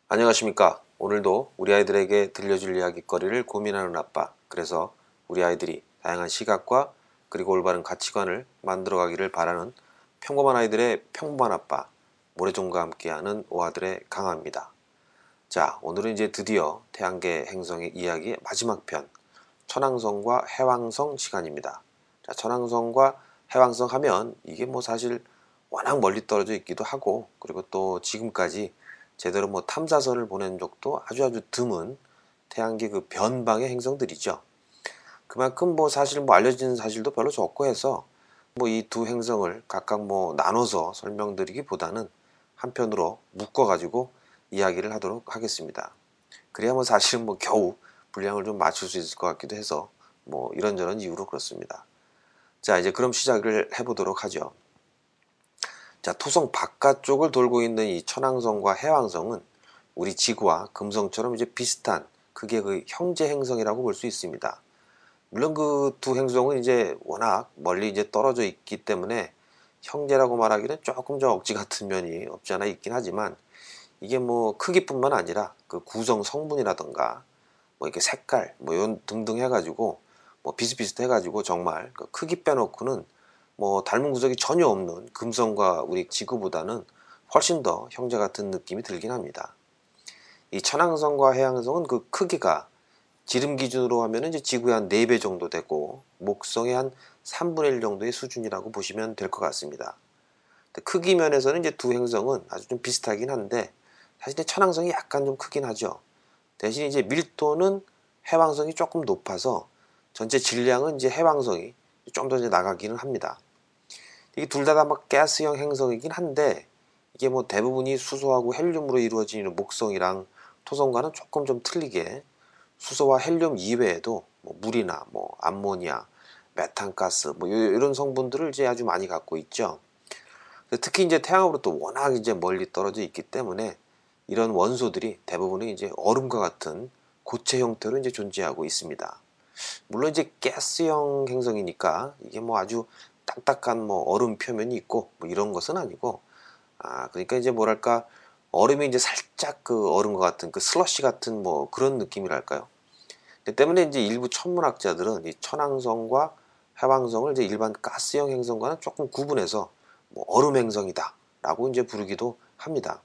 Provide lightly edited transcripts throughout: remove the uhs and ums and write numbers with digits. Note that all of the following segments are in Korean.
안녕하십니까. 오늘도 우리 아이들에게 들려줄 이야기거리를 고민하는 아빠, 그래서 우리 아이들이 다양한 시각과 그리고 올바른 가치관을 만들어가기를 바라는 평범한 아이들의 평범한 아빠, 모래종과 함께하는 오아들의 강화입니다. 자, 오늘은 이제 드디어 태양계 행성의 이야기의 마지막 편, 천왕성과 해왕성 시간입니다. 자, 천왕성과 해왕성 하면 이게 뭐 사실 워낙 멀리 떨어져 있기도 하고, 그리고 또 지금까지 제대로 뭐 탐사선을 보낸 적도 아주 드문 태양계 그 변방의 행성들이죠. 그만큼 뭐 사실 뭐 알려진 사실도 별로 적고 해서 뭐 이 두 행성을 각각 뭐 나눠서 설명드리기보다는 한편으로 묶어가지고 이야기를 하도록 하겠습니다. 그래야 뭐 사실은 뭐 겨우 분량을 좀 맞출 수 있을 것 같기도 해서 뭐 이런저런 이유로 그렇습니다. 자, 이제 그럼 시작을 해보도록 하죠. 자, 토성 바깥쪽을 돌고 있는 이 천왕성과 해왕성은 우리 지구와 금성처럼 이제 비슷한 그게 그 형제 행성이라고 볼 수 있습니다. 물론 그 두 행성은 이제 워낙 멀리 이제 떨어져 있기 때문에 형제라고 말하기는 조금 좀 억지 같은 면이 없지 않아 있긴 하지만, 이게 뭐 크기뿐만 아니라 그 구성 성분이라던가 뭐 이렇게 색깔 뭐 이런 등등 해가지고 뭐 비슷비슷해가지고 정말 그 크기 빼놓고는 뭐 닮은 구석이 전혀 없는 금성과 우리 지구보다는 훨씬 더 형제 같은 느낌이 들긴 합니다. 이 천왕성과 해왕성은 그 크기가 지름 기준으로 하면 이제 지구의 한 4배 정도 되고 목성의 한 3분의 1 정도의 수준이라고 보시면 될 것 같습니다. 크기 면에서는 이제 두 행성은 아주 좀 비슷하긴 한데, 사실 천왕성이 약간 좀 크긴 하죠. 대신 이제 밀도는 해왕성이 조금 높아서 전체 질량은 이제 해왕성이 좀 더 이제 나가기는 합니다. 이게 둘 다 막 가스형 행성이긴 한데, 이게 뭐 대부분이 수소하고 헬륨으로 이루어지는 목성이랑 토성과는 조금 좀 틀리게 수소와 헬륨 이외에도 뭐 물이나 뭐 암모니아, 메탄가스 뭐 이런 성분들을 이제 아주 많이 갖고 있죠. 특히 이제 태양으로부터 워낙 이제 멀리 떨어져 있기 때문에 이런 원소들이 대부분은 이제 얼음과 같은 고체 형태로 이제 존재하고 있습니다. 물론 이제 가스형 행성이니까 이게 뭐 아주 딱딱한 뭐 얼음 표면이 있고 뭐 이런 것은 아니고, 그러니까 이제 뭐랄까 얼음이 이제 살짝 그 얼음과 같은 그 슬러시 같은 뭐 그런 느낌이랄까요. 때문에 이제 일부 천문학자들은 이 천왕성과 해왕성을 이제 일반 가스형 행성과는 조금 구분해서 뭐 얼음 행성이다라고 이제 부르기도 합니다.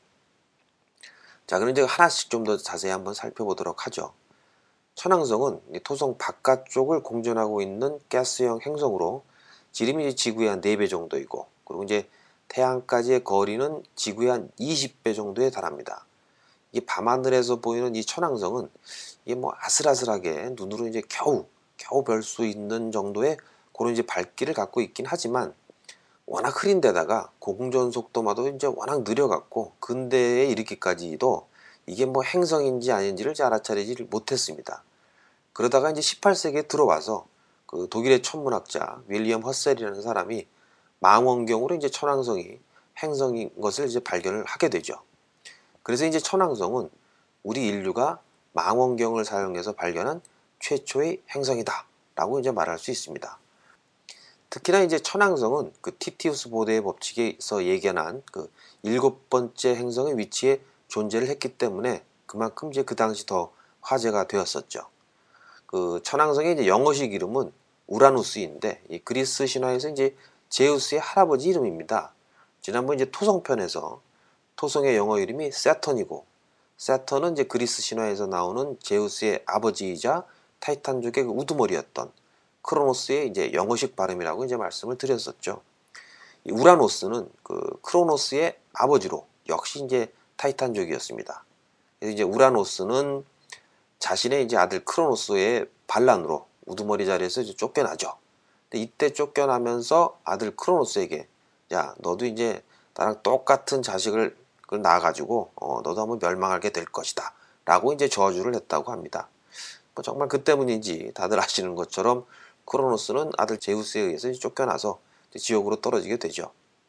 자, 그럼 이제 하나씩 좀 더 자세히 한번 살펴보도록 하죠. 천왕성은 토성 바깥쪽을 공전하고 있는 가스형 행성으로 지름이 지구의 한 4배 정도이고, 그리고 이제 태양까지의 거리는 지구의 한 20배 정도에 달합니다. 이 밤하늘에서 보이는 이 천왕성은 이게 뭐 아슬아슬하게 눈으로 이제 겨우 별 수 있는 정도의 그런 이제 밝기를 갖고 있긴 하지만, 워낙 흐린 데다가 공전 속도마도 이제 워낙 느려갖고 근대에 이르기까지도 이게 뭐 행성인지 아닌지를 알아차리지 못했습니다. 그러다가 이제 18세기에 들어와서 그 독일의 천문학자 윌리엄 허셀이라는 사람이 망원경으로 이제 천왕성이 행성인 것을 이제 발견을 하게 되죠. 그래서 이제 천왕성은 우리 인류가 망원경을 사용해서 발견한 최초의 행성이다 라고 이제 말할 수 있습니다. 특히나 이제 천왕성은 그 티티우스 보드의 법칙에서 예견한 그 7번째 행성의 위치에 존재를 했기 때문에 그만큼 이제 그 당시 더 화제가 되었었죠. 그 천왕성의 이제 영어식 이름은 우라누스인데, 이 그리스 신화에서 이제 제우스의 할아버지 이름입니다. 지난번 이제 토성편에서 토성의 영어 이름이 세턴이고, 세턴은 이제 그리스 신화에서 나오는 제우스의 아버지이자 타이탄족의 그 우두머리였던 크로노스의 이제 영어식 발음이라고 이제 말씀을 드렸었죠. 이 우라노스는 그 크로노스의 아버지로 역시 이제 타이탄족이었습니다. 그래서 이제 우라노스는 자신의 이제 아들 크로노스의 반란으로 우두머리 자리에서 이제 쫓겨나죠. 근데 이때 쫓겨나면서 아들 크로노스에게, 야, 너도 이제 나랑 똑같은 자식을 낳아가지고 너도 한번 멸망하게 될 것이다 라고 이제 저주를 했다고 합니다. 뭐 정말 그 때문인지 다들 아시는 것처럼 크로노스는 아들 제우스에 의해서 쫓겨나서 지옥으로 떨어지게 되죠.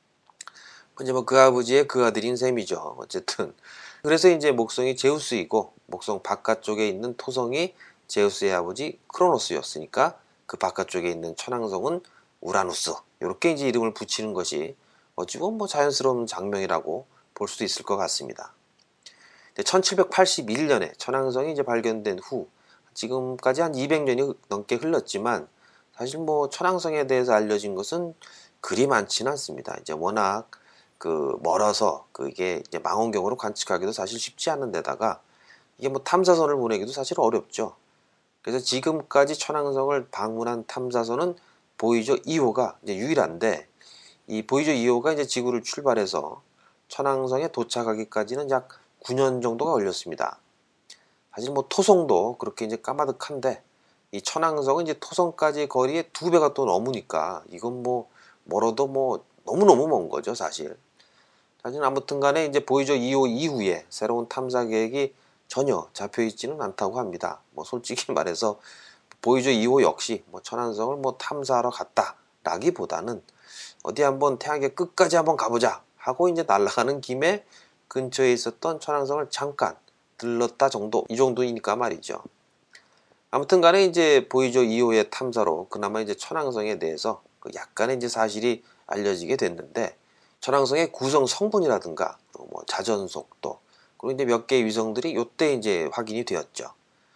이제 뭐 그 아버지의 그 아들인 셈이죠. 어쨌든 그래서 이제 목성이 제우스이고 목성 바깥쪽에 있는 토성이 제우스의 아버지 크로노스였으니까 그 바깥쪽에 있는 천왕성은 우라누스, 이렇게 이제 이름을 붙이는 것이 어찌 보면 뭐 자연스러운 장면이라고 볼 수도 있을 것 같습니다. 1781년에 천왕성이 이제 발견된 후 지금까지 한 200년이 넘게 흘렀지만 사실 뭐 천왕성에 대해서 알려진 것은 그리 많지는 않습니다. 이제 워낙 멀어서 그게 이제 망원경으로 관측하기도 사실 쉽지 않은 데다가 이게 뭐 탐사선을 보내기도 사실 어렵죠. 그래서 지금까지 천왕성을 방문한 탐사선은 보이저 2호가 이제 유일한데, 이 보이저 2호가 이제 지구를 출발해서 천왕성에 도착하기까지는 약 9년 정도가 걸렸습니다. 사실 뭐 토성도 그렇게 이제 까마득한데 이 천왕성은 이제 토성까지 거리의 2배가 또 넘으니까 이건 뭐 멀어도 뭐 너무너무 먼 거죠, 사실. 사실 아무튼 간에 이제 보이저 2호 이후에 새로운 탐사 계획이 전혀 잡혀 있지는 않다고 합니다. 뭐 솔직히 말해서 보이저 2호 역시 뭐 천왕성을 뭐 탐사하러 갔다라기보다는 어디 한번 태양계 끝까지 한번 가보자 하고 이제 날아가는 김에 근처에 있었던 천왕성을 잠깐 들렀다 정도, 이 정도이니까 말이죠. 아무튼 간에 이제 보이저 2호의 탐사로 그나마 이제 천왕성에 대해서 약간의 이제 사실이 알려지게 됐는데, 천왕성의 구성 성분이라든가 뭐 자전 속도, 그리고 이제 몇 개의 위성들이 이때 이제 확인이 되었죠.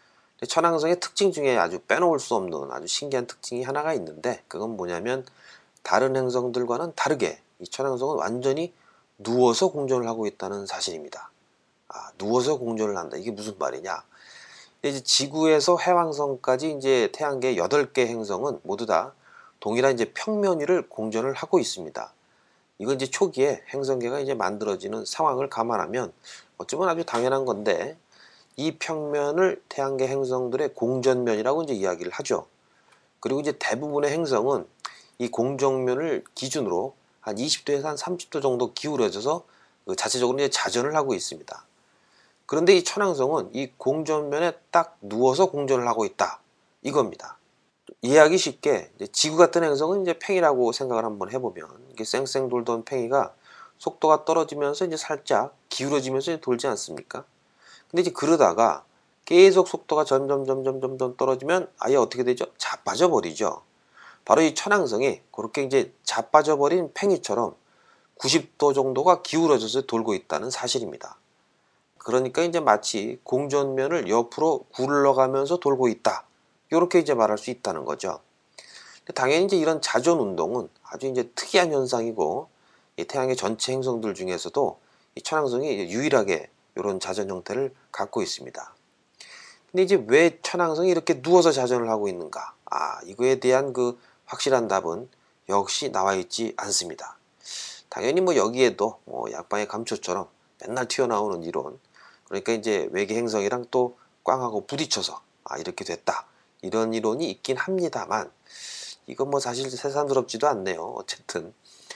천왕성의 특징 중에 아주 빼놓을 수 없는 아주 신기한 특징이 하나가 있는데, 그건 뭐냐면 다른 행성들과는 다르게 이 천왕성은 완전히 누워서 공전을 하고 있다는 사실입니다. 누워서 공전을 한다. 이게 무슨 말이냐? 이제 지구에서 해왕성까지 이제 태양계 8개 행성은 모두 다 동일한 이제 평면 위를 공전을 하고 있습니다. 이건 이제 초기에 행성계가 이제 만들어지는 상황을 감안하면 어쩌면 아주 당연한 건데, 이 평면을 태양계 행성들의 공전면이라고 이제 이야기를 하죠. 그리고 이제 대부분의 행성은 이 공정면을 기준으로 한 20도에서 한 30도 정도 기울어져서 자체적으로 이제 자전을 하고 있습니다. 그런데 이 천왕성은 이 공전면에 딱 누워서 공전을 하고 있다, 이겁니다. 이해하기 쉽게 지구 같은 행성은 이제 팽이라고 생각을 한번 해보면, 이게 쌩쌩 돌던 팽이가 속도가 떨어지면서 이제 살짝 기울어지면서 이제 돌지 않습니까? 근데 이제 그러다가 계속 속도가 점점 떨어지면 아예 어떻게 되죠? 자빠져 버리죠. 바로 이 천왕성이 그렇게 이제 자빠져 버린 팽이처럼 90도 정도가 기울어져서 돌고 있다는 사실입니다. 그러니까 이제 마치 공전면을 옆으로 굴러가면서 돌고 있다, 이렇게 이제 말할 수 있다는 거죠. 당연히 이제 이런 자전 운동은 아주 이제 특이한 현상이고, 이 태양의 전체 행성들 중에서도 이 천왕성이 유일하게 이런 자전 형태를 갖고 있습니다. 근데 이제 왜 천왕성이 이렇게 누워서 자전을 하고 있는가? 이거에 대한 그 확실한 답은 역시 나와 있지 않습니다. 당연히 뭐 여기에도 뭐 약방의 감초처럼 맨날 튀어나오는 이론, 그러니까 이제 외계 행성이랑 또 꽝하고 부딪혀서 이렇게 됐다, 이런 이론이 있긴 합니다만, 이건 뭐 사실 새삼스럽지도 않네요. 어쨌든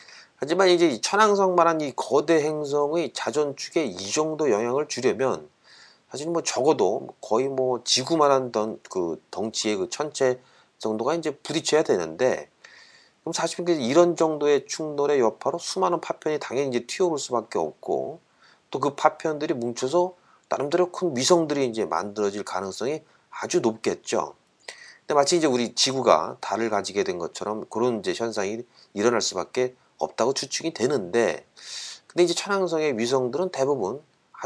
하지만 이제 이 천왕성만한 이 거대 행성의 자전축에 이 정도 영향을 주려면 사실 뭐 적어도 거의 뭐 지구만한 덩치의 그 천체 정도가 이제 부딪혀야 되는데, 그럼 사실 이런 정도의 충돌의 여파로 수많은 파편이 당연히 이제 튀어올 수밖에 없고, 또 그 파편들이 뭉쳐서 나름대로 큰 위성들이 이제 만들어질 가능성이 아주 높겠죠. 근데 마치 이제 우리 지구가 달을 가지게 된 것처럼 그런 이제 현상이 일어날 수밖에 없다고 추측이 되는데, 근데 이제 천왕성의 위성들은 대부분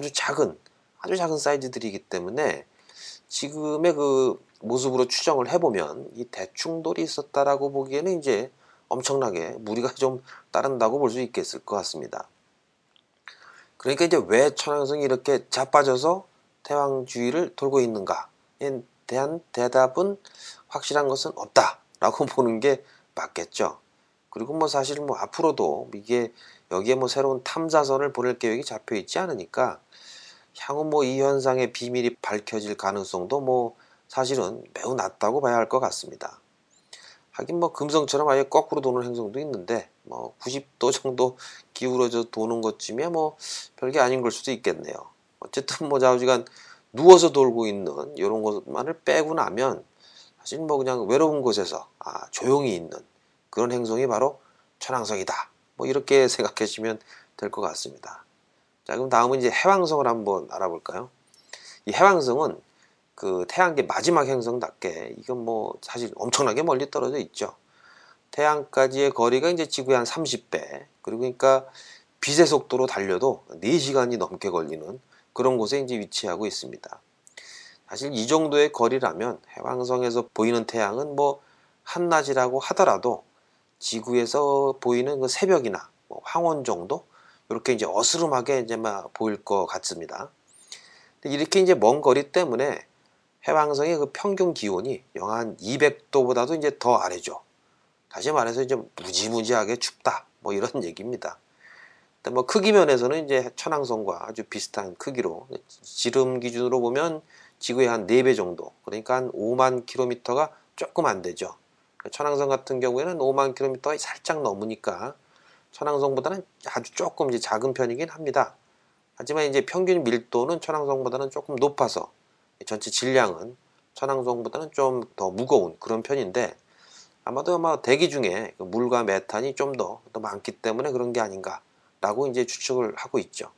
아주 작은 사이즈들이기 때문에 지금의 그 모습으로 추정을 해보면 이 대충돌이 있었다라고 보기에는 이제 엄청나게 무리가 좀 따른다고 볼 수 있겠을 것 같습니다. 그러니까 이제 왜 천왕성이 이렇게 자빠져서 태양 주위를 돌고 있는가에 대한 대답은 확실한 것은 없다라고 보는 게 맞겠죠. 그리고 뭐 사실 뭐 앞으로도 이게 여기에 뭐 새로운 탐사선을 보낼 계획이 잡혀 있지 않으니까 향후 뭐 이 현상의 비밀이 밝혀질 가능성도 뭐 사실은 매우 낮다고 봐야 할 것 같습니다. 하긴 뭐 금성처럼 아예 거꾸로 도는 행성도 있는데 뭐 90도 정도 기울어져 도는 것쯤이야 뭐 별게 아닌 걸 수도 있겠네요. 어쨌든 뭐 좌우지간 누워서 돌고 있는 이런 것만을 빼고 나면 사실 뭐 그냥 외로운 곳에서 조용히 있는 그런 행성이 바로 천왕성이다, 뭐 이렇게 생각하시면 될 것 같습니다. 자, 그럼 다음은 이제 해왕성을 한번 알아볼까요? 이 해왕성은 그 태양계 마지막 행성답게 이건 뭐 사실 엄청나게 멀리 떨어져 있죠. 태양까지의 거리가 이제 지구의 한 30배, 그리고 그러니까 빛의 속도로 달려도 4시간이 넘게 걸리는 그런 곳에 이제 위치하고 있습니다. 사실 이 정도의 거리라면 해왕성에서 보이는 태양은 뭐 한낮이라고 하더라도 지구에서 보이는 그 새벽이나 뭐 황혼 정도 이렇게 이제 어스름하게 이제 막 보일 것 같습니다. 이렇게 이제 먼 거리 때문에 해왕성의 그 평균 기온이 영하 한 200도보다도 이제 더 아래죠. 다시 말해서 이제 무지무지하게 춥다. 뭐 이런 얘기입니다. 근데 뭐 크기 면에서는 이제 천왕성과 아주 비슷한 크기로 지름 기준으로 보면 지구의 한 4배 정도. 그러니까 한 5만 킬로미터가 조금 안 되죠. 천왕성 같은 경우에는 5만 킬로미터가 살짝 넘으니까 천왕성보다는 아주 조금 이제 작은 편이긴 합니다. 하지만 이제 평균 밀도는 천왕성보다는 조금 높아서 전체 질량은 천왕성보다는 좀 더 무거운 그런 편인데 아마도 대기 중에 그 물과 메탄이 좀 더 많기 때문에 그런 게 아닌가라고 이제 추측을 하고 있죠.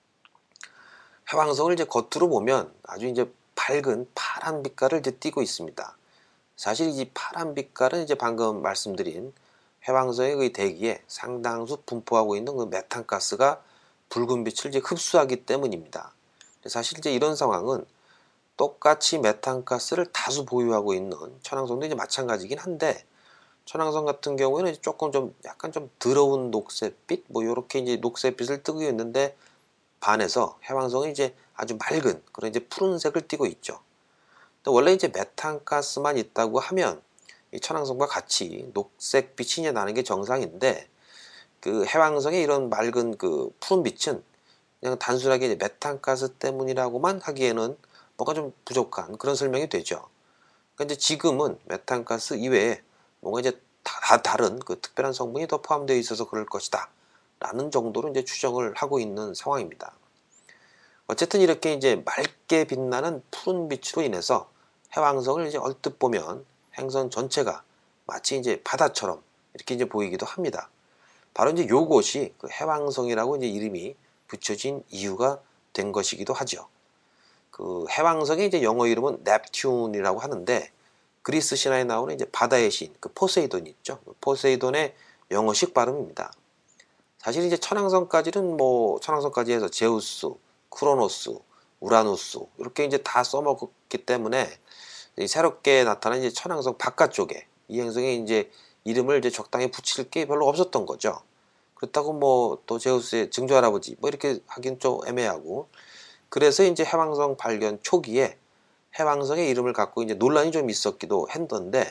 해왕성을 이제 겉으로 보면 아주 이제 밝은 파란 빛깔을 이제 띠고 있습니다. 사실 이 파란 빛깔은 이제 방금 말씀드린 해왕성의 그 대기에 상당수 분포하고 있는 그 메탄가스가 붉은 빛을 이제 흡수하기 때문입니다. 사실 이제 이런 상황은 똑같이 메탄가스를 다수 보유하고 있는 천왕성도 이제 마찬가지긴 한데 천왕성 같은 경우에는 조금 좀 약간 좀 더러운 녹색빛 뭐 이렇게 이제 녹색빛을 띠고 있는데 반해서 해왕성은 이제 아주 맑은 그런 이제 푸른색을 띠고 있죠. 원래 이제 메탄가스만 있다고 하면 이 천왕성과 같이 녹색빛이 나는 게 정상인데 그 해왕성의 이런 맑은 그 푸른 빛은 그냥 단순하게 이제 메탄가스 때문이라고만 하기에는 뭔가 좀 부족한 그런 설명이 되죠. 그런데 지금은 메탄가스 이외에 뭔가 이제 다른 그 특별한 성분이 더 포함되어 있어서 그럴 것이다 라는 정도로 이제 추정을 하고 있는 상황입니다. 어쨌든 이렇게 이제 맑게 빛나는 푸른 빛으로 인해서 해왕성을 이제 얼뜻 보면 행성 전체가 마치 이제 바다처럼 이렇게 이제 보이기도 합니다. 바로 이제 요것이 그 해왕성이라고 이제 이름이 붙여진 이유가 된 것이기도 하죠. 그 해왕성의 이제 영어 이름은 넵튠이라고 하는데 그리스 신화에 나오는 이제 바다의 신, 그 포세이돈 있죠. 포세이돈의 영어식 발음입니다. 사실 이제 천왕성까지는 뭐 천왕성까지 해서 제우스, 크로노스, 우라누스 이렇게 이제 다 써먹었기 때문에 새롭게 나타난 이제 천왕성 바깥쪽에 이 행성에 이제 이름을 이제 적당히 붙일 게 별로 없었던 거죠. 그렇다고 뭐 또 제우스의 증조 할아버지 뭐 이렇게 하긴 좀 애매하고 그래서 이제 해왕성 발견 초기에 해왕성의 이름을 갖고 이제 논란이 좀 있었기도 했던데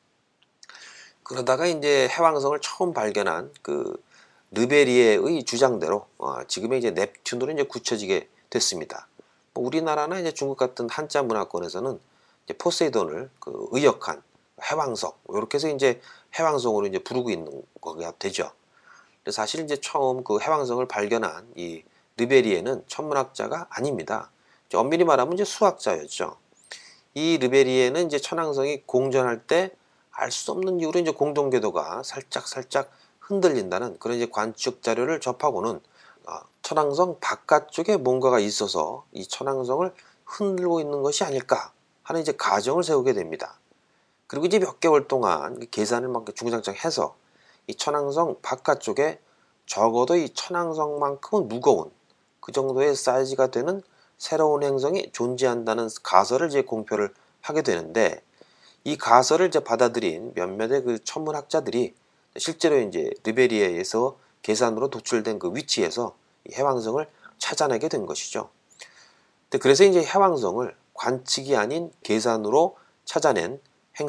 그러다가 이제 해왕성을 처음 발견한 그 르베리에의 주장대로 지금의 이제 넵튠으로 이제 굳혀지게 됐습니다. 뭐 우리나라나 이제 중국 같은 한자 문화권에서는 이제 포세이돈을 그 의역한 해왕성 이렇게 해서 이제 해왕성으로 이제 부르고 있는 거가 되죠. 근데 사실 이제 처음 그 해왕성을 발견한 이 르베리에는 천문학자가 아닙니다. 엄밀히 말하면 이제 수학자였죠. 이 르베리에는 이제 천왕성이 공전할 때 알 수 없는 이유로 이제 공동 궤도가 살짝 흔들린다는 그런 이제 관측 자료를 접하고는 천왕성 바깥쪽에 뭔가가 있어서 이 천왕성을 흔들고 있는 것이 아닐까 하는 이제 가정을 세우게 됩니다. 그리고 이제 몇 개월 동안 계산을 막 중장장해서 이 천왕성 바깥쪽에 적어도 이 천왕성만큼은 무거운 그 정도의 사이즈가 되는 새로운 행성이 존재한다는 가설을 이제 공표를 하게 되는데 이 가설을 이제 받아들인 몇몇의 그 천문학자들이 실제로 이제 르베리에에서 계산으로 도출된 그 위치에서 이 해왕성을 찾아내게 된 것이죠. 그래서 이제 해왕성을 관측이 아닌 계산으로 찾아낸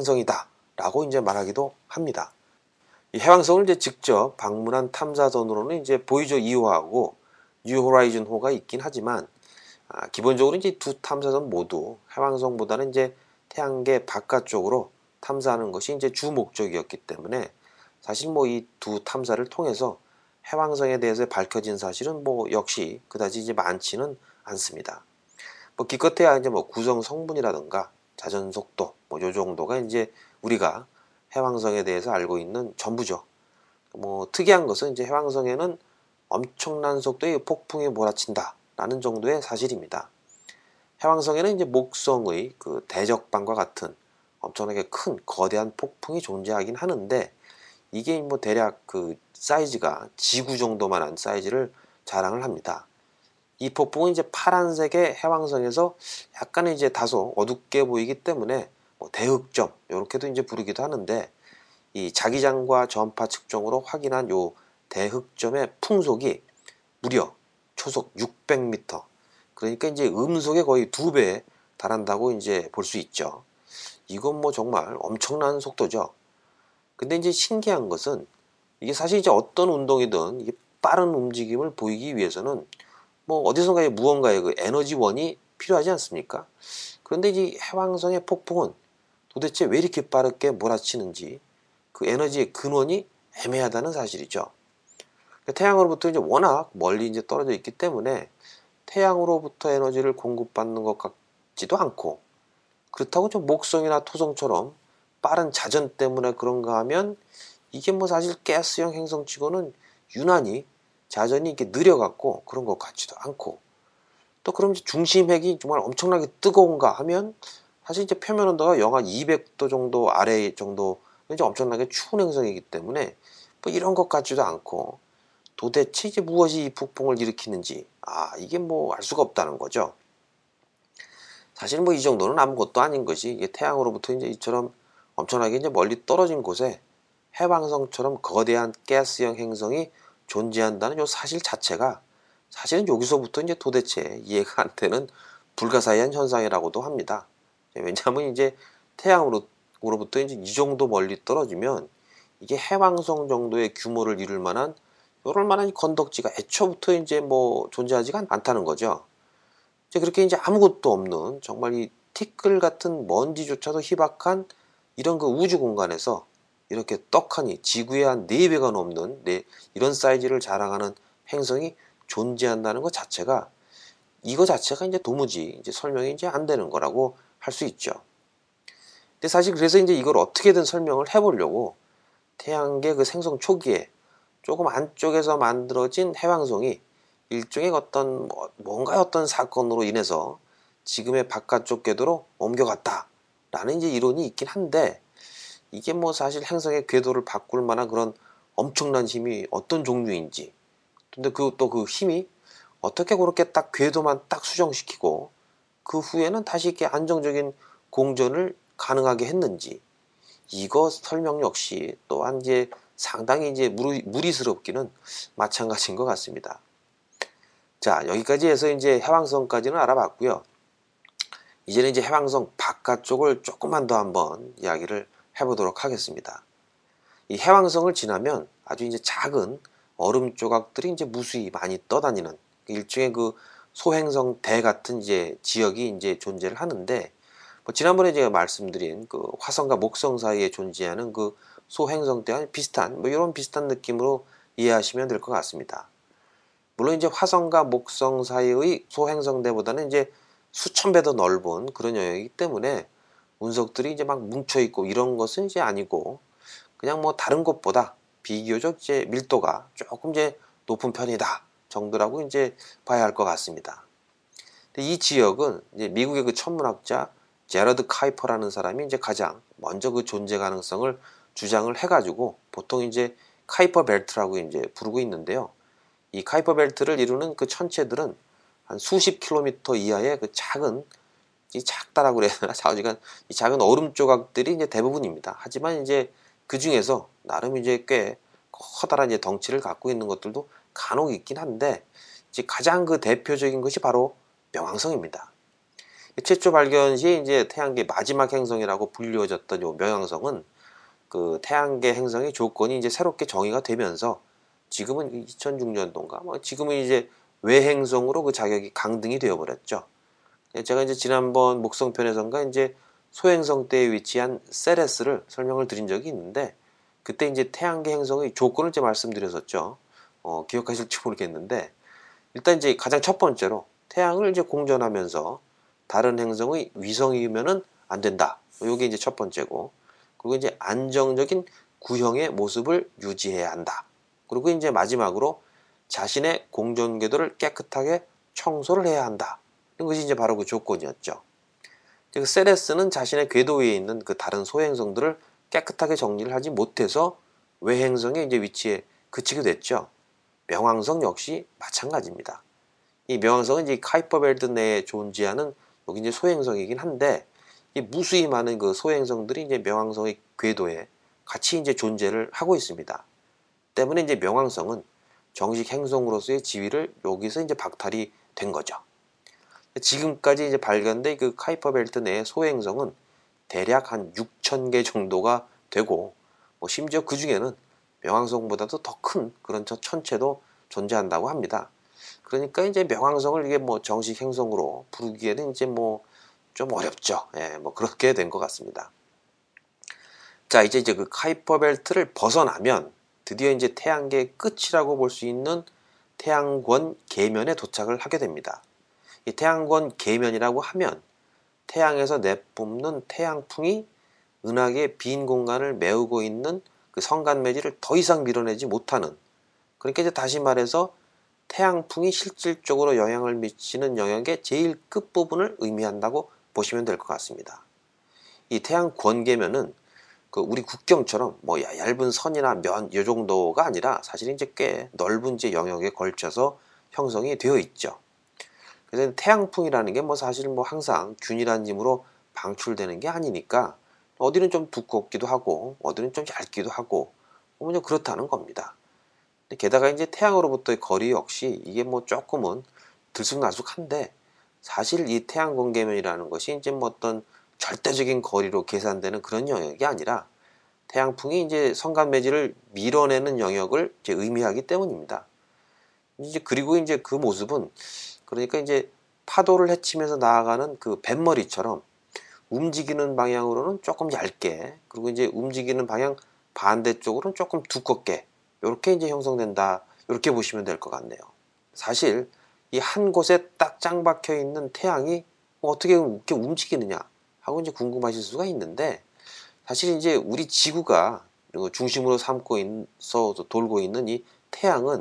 행성이다라고 이제 말하기도 합니다. 이 해왕성을 이제 직접 방문한 탐사선으로는 이제 보이저 2호하고 뉴 호라이즌호가 있긴 하지만 기본적으로 이제 두 탐사선 모두 해왕성보다는 이제 태양계 바깥쪽으로 탐사하는 것이 이제 주 목적이었기 때문에 사실 뭐 이 두 탐사를 통해서 해왕성에 대해서 밝혀진 사실은 뭐 역시 그다지 이제 많지는 않습니다. 뭐 기껏해야 이제 뭐 구성 성분이라든가 자전 속도 뭐 요 정도가 이제 우리가 해왕성에 대해서 알고 있는 전부죠. 뭐 특이한 것은 이제 해왕성에는 엄청난 속도의 폭풍이 몰아친다라는 정도의 사실입니다. 해왕성에는 이제 목성의 그 대적방과 같은 엄청나게 큰 거대한 폭풍이 존재하긴 하는데 이게 뭐 대략 그 사이즈가 지구 정도만한 사이즈를 자랑을 합니다. 이 폭풍은 이제 파란색의 해왕성에서 약간은 이제 다소 어둡게 보이기 때문에 뭐 대흑점 이렇게도 이제 부르기도 하는데, 이 자기장과 전파 측정으로 확인한 요 대흑점의 풍속이 무려 초속 600m, 그러니까 이제 음속의 거의 2배에 달한다고 이제 볼 수 있죠. 이건 뭐 정말 엄청난 속도죠. 근데 이제 신기한 것은, 이게 사실 이제 어떤 운동이든 이게 빠른 움직임을 보이기 위해서는 뭐 어디선가에 무언가의 그 에너지원이 필요하지 않습니까? 그런데 이 해왕성의 폭풍은 도대체 왜 이렇게 빠르게 몰아치는지, 그 에너지의 근원이 애매하다는 사실이죠. 태양으로부터 이제 워낙 멀리 이제 떨어져 있기 때문에 태양으로부터 에너지를 공급받는 것 같지도 않고, 그렇다고 좀 목성이나 토성처럼 빠른 자전 때문에 그런가 하면 이게 뭐 사실 가스형 행성치고는 유난히 자전이 이렇게 느려갖고 그런 것 같지도 않고, 또 그럼 이제 중심핵이 정말 엄청나게 뜨거운가 하면 사실 이제 표면 온도가 영하 200도 정도 아래 정도 이제 엄청나게 추운 행성이기 때문에 뭐 이런 것 같지도 않고, 도대체 이제 무엇이 이 폭풍을 일으키는지 이게 뭐 알 수가 없다는 거죠. 사실 뭐 이 정도는 아무것도 아닌 것이, 이게 태양으로부터 이제 이처럼 엄청나게 이제 멀리 떨어진 곳에 해왕성처럼 거대한 가스형 행성이 존재한다는 요 사실 자체가 사실은 여기서부터 이제 도대체 이해가 안 되는 불가사의한 현상이라고도 합니다. 왜냐하면 이제 태양으로부터 이제 이 정도 멀리 떨어지면 이게 해왕성 정도의 규모를 이룰 만한 이럴 만한 건덕지가 애초부터 이제 뭐 존재하지가 않다는 거죠. 이제 그렇게 이제 아무것도 없는 정말 이 티끌 같은 먼지조차도 희박한 이런 그 우주 공간에서 이렇게 떡하니 지구의 한 4배가 넘는 이런 사이즈를 자랑하는 행성이 존재한다는 것 자체가, 이거 자체가 이제 도무지 이제 설명이 이제 안 되는 거라고 할 수 있죠. 근데 사실 그래서 이제 이걸 어떻게든 설명을 해보려고 태양계 그 생성 초기에 조금 안쪽에서 만들어진 해왕성이 일종의 어떤 뭔가 어떤 사건으로 인해서 지금의 바깥쪽 궤도로 옮겨갔다라는 이제 이론이 있긴 한데, 이게 뭐 사실 행성의 궤도를 바꿀 만한 그런 엄청난 힘이 어떤 종류인지, 근데 그 힘이 어떻게 그렇게 딱 궤도만 딱 수정시키고 그 후에는 다시 이렇게 안정적인 공전을 가능하게 했는지, 이거 설명 역시 또한 이제 상당히 이제 무리스럽기는 마찬가지인 것 같습니다. 자, 여기까지 해서 이제 해왕성까지는 알아봤고요. 이제는 이제 해왕성 바깥쪽을 조금만 더 한번 이야기를 해보도록 하겠습니다. 이 해왕성을 지나면 아주 이제 작은 얼음 조각들이 이제 무수히 많이 떠다니는 일종의 그 소행성 대 같은 이제 지역이 이제 존재를 하는데, 뭐 지난번에 제가 말씀드린 그 화성과 목성 사이에 존재하는 그 소행성 대와 비슷한 뭐 이런 비슷한 느낌으로 이해하시면 될 것 같습니다. 물론 이제 화성과 목성 사이의 소행성대보다는 이제 수천 배 더 넓은 그런 영역이기 때문에 운석들이 이제 막 뭉쳐 있고 이런 것은 이제 아니고, 그냥 뭐 다른 곳보다 비교적 이제 밀도가 조금 이제 높은 편이다 정도라고 이제 봐야 할 것 같습니다. 근데 이 지역은 이제 미국의 그 천문학자 제러드 카이퍼라는 사람이 이제 가장 먼저 그 존재 가능성을 주장을 해가지고 보통 이제 카이퍼 벨트라고 이제 부르고 있는데요. 이 카이퍼 벨트를 이루는 그 천체들은 한 수십 킬로미터 이하의 그 작은, 이 작다라고 그래야 되나? 이 작은 얼음 조각들이 이제 대부분입니다. 하지만 이제 그 중에서 나름 이제 꽤 커다란 이제 덩치를 갖고 있는 것들도 간혹 있긴 한데, 이제 가장 그 대표적인 것이 바로 명왕성입니다. 최초 발견 시 이제 태양계 마지막 행성이라고 불리워졌던 요 명왕성은 그 태양계 행성의 조건이 이제 새롭게 정의가 되면서 지금은 2006년도인가 뭐 지금은 이제 외행성으로 그 자격이 강등이 되어버렸죠. 제가 이제 지난번 목성편에선가 이제 소행성 때에 위치한 세레스를 설명을 드린 적이 있는데, 그때 이제 태양계 행성의 조건을 이제 말씀드렸었죠. 기억하실지 모르겠는데, 일단 이제 가장 첫 번째로 태양을 이제 공전하면서 다른 행성의 위성이면은 안 된다. 이게 이제 첫 번째고, 그리고 이제 안정적인 구형의 모습을 유지해야 한다. 그리고 이제 마지막으로 자신의 공전 궤도를 깨끗하게 청소를 해야 한다. 이것이 이제 바로 그 조건이었죠. 그 세레스는 자신의 궤도 위에 있는 그 다른 소행성들을 깨끗하게 정리를 하지 못해서 외행성의 이제 위치에 그치게 됐죠. 명왕성 역시 마찬가지입니다. 이 명왕성은 이제 카이퍼 벨트 내에 존재하는 여기 이제 소행성이긴 한데 이 무수히 많은 그 소행성들이 이제 명왕성의 궤도에 같이 이제 존재를 하고 있습니다. 때문에 이제 명왕성은 정식 행성으로서의 지위를 여기서 이제 박탈이 된 거죠. 지금까지 이제 발견된 그 카이퍼 벨트 내의 소행성은 대략 한 6,000개 정도가 되고 심지어 그 중에는 명왕성보다도 더 큰 그런 천체도 존재한다고 합니다. 그러니까 이제 명왕성을 이게 정식 행성으로 부르기에는 이제 좀 어렵죠. 예, 그렇게 된 것 같습니다. 자, 이제 그 카이퍼 벨트를 벗어나면 드디어 이제 태양계의 끝이라고 볼 수 있는 태양권 계면에 도착을 하게 됩니다. 이 태양권 계면이라고 하면 태양에서 내뿜는 태양풍이 은하계의 빈 공간을 메우고 있는 그 성간매질을 더 이상 밀어내지 못하는, 그러니까 이제 다시 말해서 태양풍이 실질적으로 영향을 미치는 영역의 제일 끝부분을 의미한다고 보시면 될 것 같습니다. 이 태양 권계면은 그 우리 국경처럼 얇은 선이나 면 이 정도가 아니라 사실 이제 꽤 넓은 이제 영역에 걸쳐서 형성이 되어 있죠. 그래서 태양풍이라는 게 사실 항상 균일한 힘으로 방출되는 게 아니니까 어디는 좀 두껍기도 하고 어디는 좀 얇기도 하고 그냥 그렇다는 겁니다. 게다가 이제 태양으로부터의 거리 역시 이게 조금은 들쑥날쑥한데 사실 이 태양 공계면이라는 것이 이제 어떤 절대적인 거리로 계산되는 그런 영역이 아니라 태양풍이 이제 성간매질을 밀어내는 영역을 이제 의미하기 때문입니다. 이제 그리고 이제 그 모습은 그러니까 이제 파도를 헤치면서 나아가는 그 뱃머리처럼 움직이는 방향으로는 조금 얇게, 그리고 이제 움직이는 방향 반대쪽으로는 조금 두껍게 이렇게 이제 형성된다. 이렇게 보시면 될 것 같네요. 사실 이 한 곳에 딱 짱 박혀 있는 태양이 어떻게 이렇게 움직이느냐 하고 이제 궁금하실 수가 있는데, 사실 이제 우리 지구가 중심으로 삼고 있어 돌고 있는 이 태양은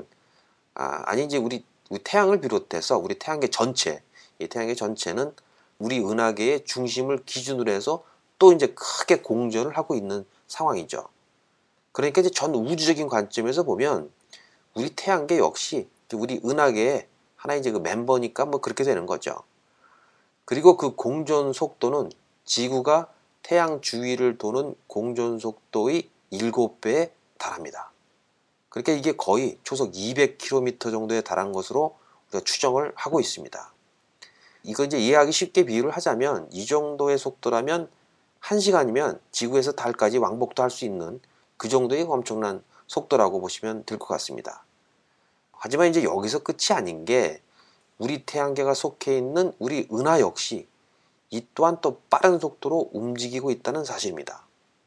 아니 이제 우리 태양을 비롯해서 우리 태양계 전체, 이 태양계 전체는 우리 은하계의 중심을 기준으로 해서 또 이제 크게 공전을 하고 있는 상황이죠. 그러니까 이제 전 우주적인 관점에서 보면 우리 태양계 역시 우리 은하계의 하나의 이제 그 멤버니까 그렇게 되는 거죠. 그리고 그 공전 속도는 지구가 태양 주위를 도는 공전 속도의 7배에 달합니다. 그러니까 이게 거의 초속 200km 정도에 달한 것으로 우리가 추정을 하고 있습니다. 이거 이제 이해하기 쉽게 비유를 하자면 이 정도의 속도라면 1시간이면 지구에서 달까지 왕복도 할 수 있는 그 정도의 엄청난 속도라고 보시면 될 것 같습니다. 하지만 이제 여기서 끝이 아닌 게 우리 태양계가 속해 있는 우리 은하 역시 이 또한 또 빠른 속도로 움직이고 있다는 사실입니다.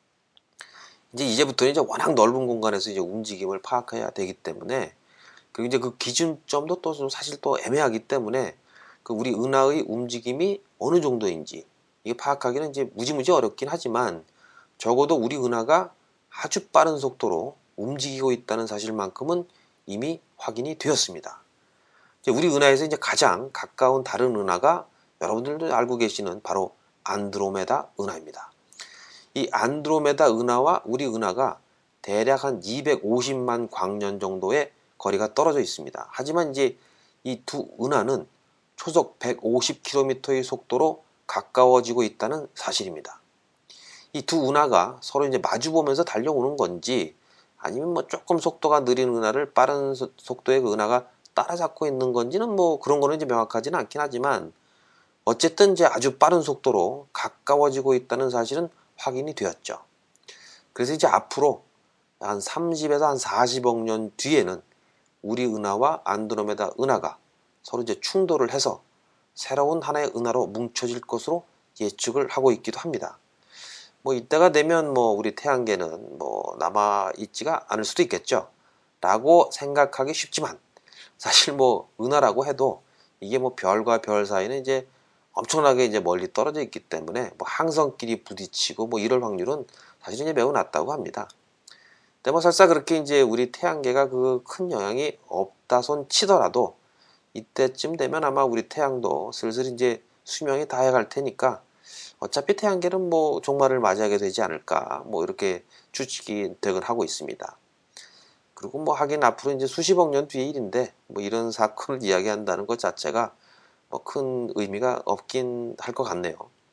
이제부터는 이제 워낙 넓은 공간에서 이제 움직임을 파악해야 되기 때문에, 그리고 이제 그 기준점도 또 사실 또 애매하기 때문에 그 우리 은하의 움직임이 어느 정도인지 이게 파악하기는 이제 무지무지 어렵긴 하지만 적어도 우리 은하가 아주 빠른 속도로 움직이고 있다는 사실만큼은 이미 확인이 되었습니다. 이제 우리 은하에서 이제 가장 가까운 다른 은하가 여러분들도 알고 계시는 바로 안드로메다 은하입니다. 이 안드로메다 은하와 우리 은하가 대략 한 250만 광년 정도의 거리가 떨어져 있습니다. 하지만 이제 이 두 은하는 초속 150km의 속도로 가까워지고 있다는 사실입니다. 이 두 은하가 서로 이제 마주보면서 달려오는 건지 아니면 조금 속도가 느린 은하를 빠른 속도의 그 은하가 따라잡고 있는 건지는 그런 거는 이제 명확하지는 않긴 하지만 어쨌든 이제 아주 빠른 속도로 가까워지고 있다는 사실은 확인이 되었죠. 그래서 이제 앞으로 한 30에서 한 40억 년 뒤에는 우리 은하와 안드로메다 은하가 서로 이제 충돌을 해서 새로운 하나의 은하로 뭉쳐질 것으로 예측을 하고 있기도 합니다. 이때가 되면 우리 태양계는 남아 있지가 않을 수도 있겠죠. 라고 생각하기 쉽지만 사실 은하라고 해도 이게 별과 별 사이는 이제 엄청나게 이제 멀리 떨어져 있기 때문에 항성끼리 부딪히고 이럴 확률은 사실은 이제 매우 낮다고 합니다. 근데 설사 그렇게 이제 우리 태양계가 그 큰 영향이 없다 손 치더라도 이때쯤 되면 아마 우리 태양도 슬슬 이제 수명이 다해갈 테니까 어차피 태양계는 종말을 맞이하게 되지 않을까 이렇게 추측이 되곤 하고 있습니다. 그리고 뭐 하긴 앞으로 이제 수십억 년 뒤의 일인데 뭐 이런 사건을 이야기한다는 것 자체가 뭐 큰 의미가 없긴 할 것 같네요.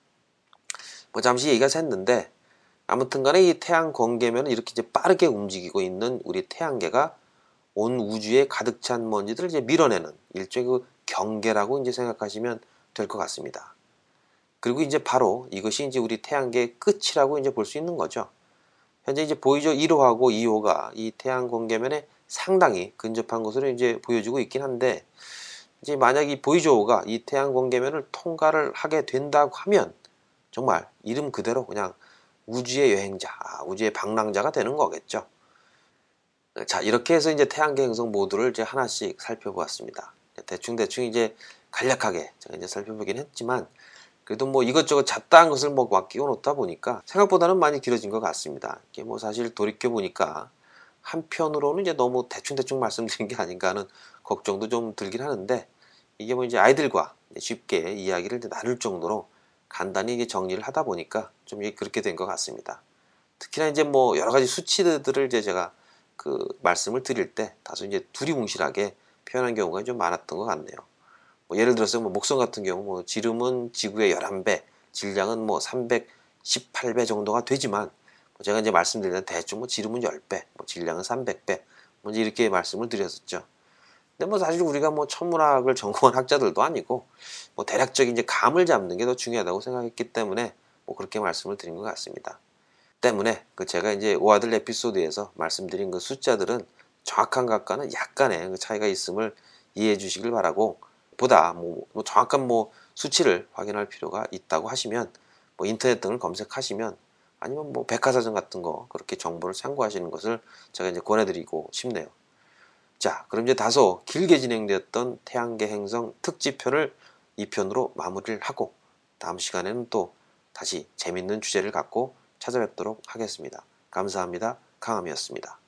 뭐 잠시 얘기가 샜는데 아무튼 간에 이 태양 광계면은 이렇게 이제 빠르게 움직이고 있는 우리 태양계가 온 우주에 가득 찬 먼지들을 이제 밀어내는 일종의 그 경계라고 이제 생각하시면 될 것 같습니다. 그리고 이제 바로 이것이 이제 우리 태양계의 끝이라고 이제 볼 수 있는 거죠. 현재 이제 보이저 1호하고 2호가 이 태양 광계면에 상당히 근접한 것으로 이제 보여지고 있긴 한데 이제 만약 이 보이저호가 이 태양 광계면을 통과를 하게 된다고 하면 정말 이름 그대로 그냥 우주의 여행자, 우주의 방랑자가 되는 거겠죠. 자, 이렇게 해서 이제 태양계 행성 모두를 이제 하나씩 살펴보았습니다. 대충 이제 간략하게 제가 이제 살펴보긴 했지만 그래도 뭐 이것저것 잡다한 것을 뭐 막 끼워 놓다 보니까 생각보다는 많이 길어진 것 같습니다. 이게 뭐 사실 돌이켜 보니까 한편으로는 이제 너무 대충 말씀드린 게 아닌가 하는 걱정도 좀 들긴 하는데 이게 뭐 이제 아이들과 쉽게 이야기를 이제 나눌 정도로 간단히 이게 정리를 하다 보니까 좀 그렇게 된 것 같습니다. 특히나 이제 뭐 여러 가지 수치들을 이제 제가 그 말씀을 드릴 때 다소 이제 두리뭉실하게 표현한 경우가 좀 많았던 것 같네요. 뭐 예를 들어서 뭐 목성 같은 경우 뭐 지름은 지구의 11배, 질량은 뭐 318배 정도가 되지만 뭐 제가 이제 말씀드리는 대충 뭐 지름은 10배, 뭐 질량은 300배, 뭐 이렇게 말씀을 드렸었죠. 근데 뭐 사실 우리가 뭐 천문학을 전공한 학자들도 아니고 뭐 대략적인 이제 감을 잡는 게 더 중요하다고 생각했기 때문에 뭐 그렇게 말씀을 드린 것 같습니다. 때문에 그 제가 이제 오아들 에피소드에서 말씀드린 그 숫자들은 정확한 것과는 약간의 그 차이가 있음을 이해해 주시길 바라고 보다 뭐 정확한 뭐 수치를 확인할 필요가 있다고 하시면 뭐 인터넷 등을 검색하시면 아니면 뭐 백과사전 같은 거 그렇게 정보를 참고하시는 것을 제가 이제 권해드리고 싶네요. 자, 그럼 이제 다소 길게 진행되었던 태양계 행성 특집편을 2편으로 마무리를 하고 다음 시간에는 또 다시 재밌는 주제를 갖고 찾아뵙도록 하겠습니다. 감사합니다. 강함이었습니다.